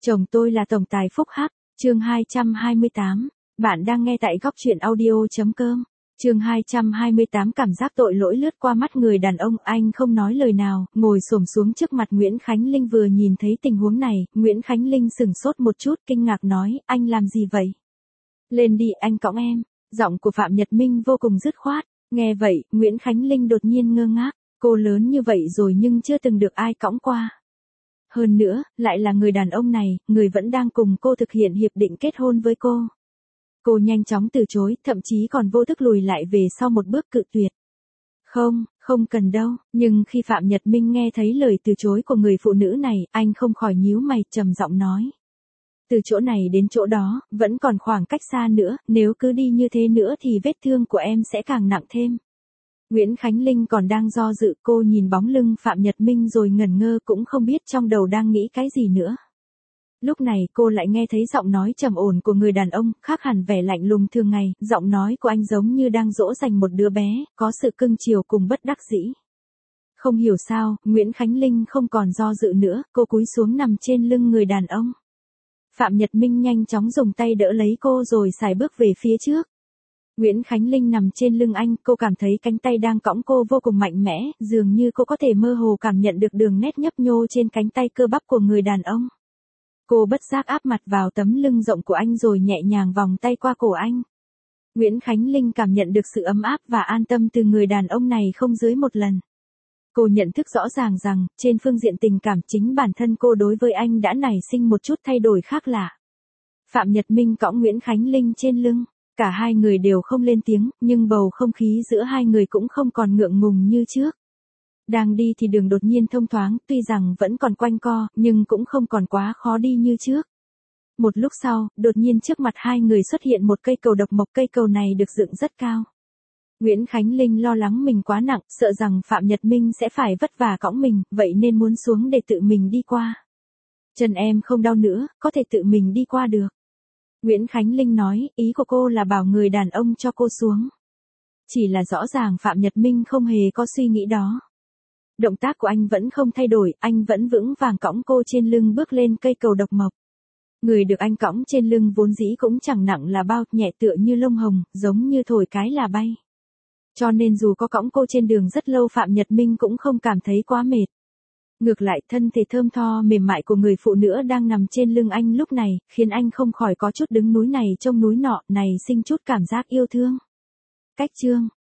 Chồng tôi là tổng tài phúc hắc, chương 228. Bạn đang nghe tại góc truyện audio.com. Chương 228 cảm giác tội lỗi lướt qua mắt người đàn ông, anh không nói lời nào, ngồi xổm xuống trước mặt Nguyễn Khánh Linh. Vừa nhìn thấy tình huống này, Nguyễn Khánh Linh sửng sốt một chút, kinh ngạc nói, anh làm gì vậy? Lên đi, anh cõng em. Giọng của Phạm Nhật Minh vô cùng dứt khoát. Nghe vậy, Nguyễn Khánh Linh đột nhiên ngơ ngác, cô lớn như vậy rồi nhưng chưa từng được ai cõng qua. Hơn nữa, lại là người đàn ông này, người vẫn đang cùng cô thực hiện hiệp định kết hôn với cô. Cô nhanh chóng từ chối, thậm chí còn vô thức lùi lại về sau một bước cự tuyệt. Không cần đâu, nhưng khi Phạm Nhật Minh nghe thấy lời từ chối của người phụ nữ này, anh không khỏi nhíu mày, trầm giọng nói. Từ chỗ này đến chỗ đó, vẫn còn khoảng cách xa nữa, nếu cứ đi như thế nữa thì vết thương của em sẽ càng nặng thêm. Nguyễn Khánh Linh còn đang do dự, cô nhìn bóng lưng Phạm Nhật Minh rồi ngẩn ngơ, cũng không biết trong đầu đang nghĩ cái gì nữa. Lúc này cô lại nghe thấy giọng nói trầm ổn của người đàn ông, khác hẳn vẻ lạnh lùng thường ngày, giọng nói của anh giống như đang dỗ dành một đứa bé, có sự cưng chiều cùng bất đắc dĩ. Không hiểu sao, Nguyễn Khánh Linh không còn do dự nữa, cô cúi xuống nằm trên lưng người đàn ông. Phạm Nhật Minh nhanh chóng dùng tay đỡ lấy cô rồi sải bước về phía trước. Nguyễn Khánh Linh nằm trên lưng anh, cô cảm thấy cánh tay đang cõng cô vô cùng mạnh mẽ, dường như cô có thể mơ hồ cảm nhận được đường nét nhấp nhô trên cánh tay cơ bắp của người đàn ông. Cô bất giác áp mặt vào tấm lưng rộng của anh rồi nhẹ nhàng vòng tay qua cổ anh. Nguyễn Khánh Linh cảm nhận được sự ấm áp và an tâm từ người đàn ông này không dưới một lần. Cô nhận thức rõ ràng rằng, trên phương diện tình cảm chính bản thân cô đối với anh đã nảy sinh một chút thay đổi khác lạ. Phạm Nhật Minh cõng Nguyễn Khánh Linh trên lưng. Cả hai người đều không lên tiếng, nhưng bầu không khí giữa hai người cũng không còn ngượng ngùng như trước. Đang đi thì đường đột nhiên thông thoáng, tuy rằng vẫn còn quanh co, nhưng cũng không còn quá khó đi như trước. Một lúc sau, đột nhiên trước mặt hai người xuất hiện một cây cầu độc mộc, cây cầu này được dựng rất cao. Nguyễn Khánh Linh lo lắng mình quá nặng, sợ rằng Phạm Nhật Minh sẽ phải vất vả cõng mình, vậy nên muốn xuống để tự mình đi qua. Chân em không đau nữa, có thể tự mình đi qua được. Nguyễn Khánh Linh nói, ý của cô là bảo người đàn ông cho cô xuống. Chỉ là rõ ràng Phạm Nhật Minh không hề có suy nghĩ đó. Động tác của anh vẫn không thay đổi, anh vẫn vững vàng cõng cô trên lưng bước lên cây cầu độc mộc. Người được anh cõng trên lưng vốn dĩ cũng chẳng nặng là bao, nhẹ tựa như lông hồng, giống như thổi cái là bay. Cho nên dù có cõng cô trên đường rất lâu Phạm Nhật Minh cũng không cảm thấy quá mệt. Ngược lại, thân thể thơm tho mềm mại của người phụ nữ đang nằm trên lưng anh lúc này, khiến anh không khỏi có chút đứng núi này trông núi nọ, này sinh chút cảm giác yêu thương. Cách chương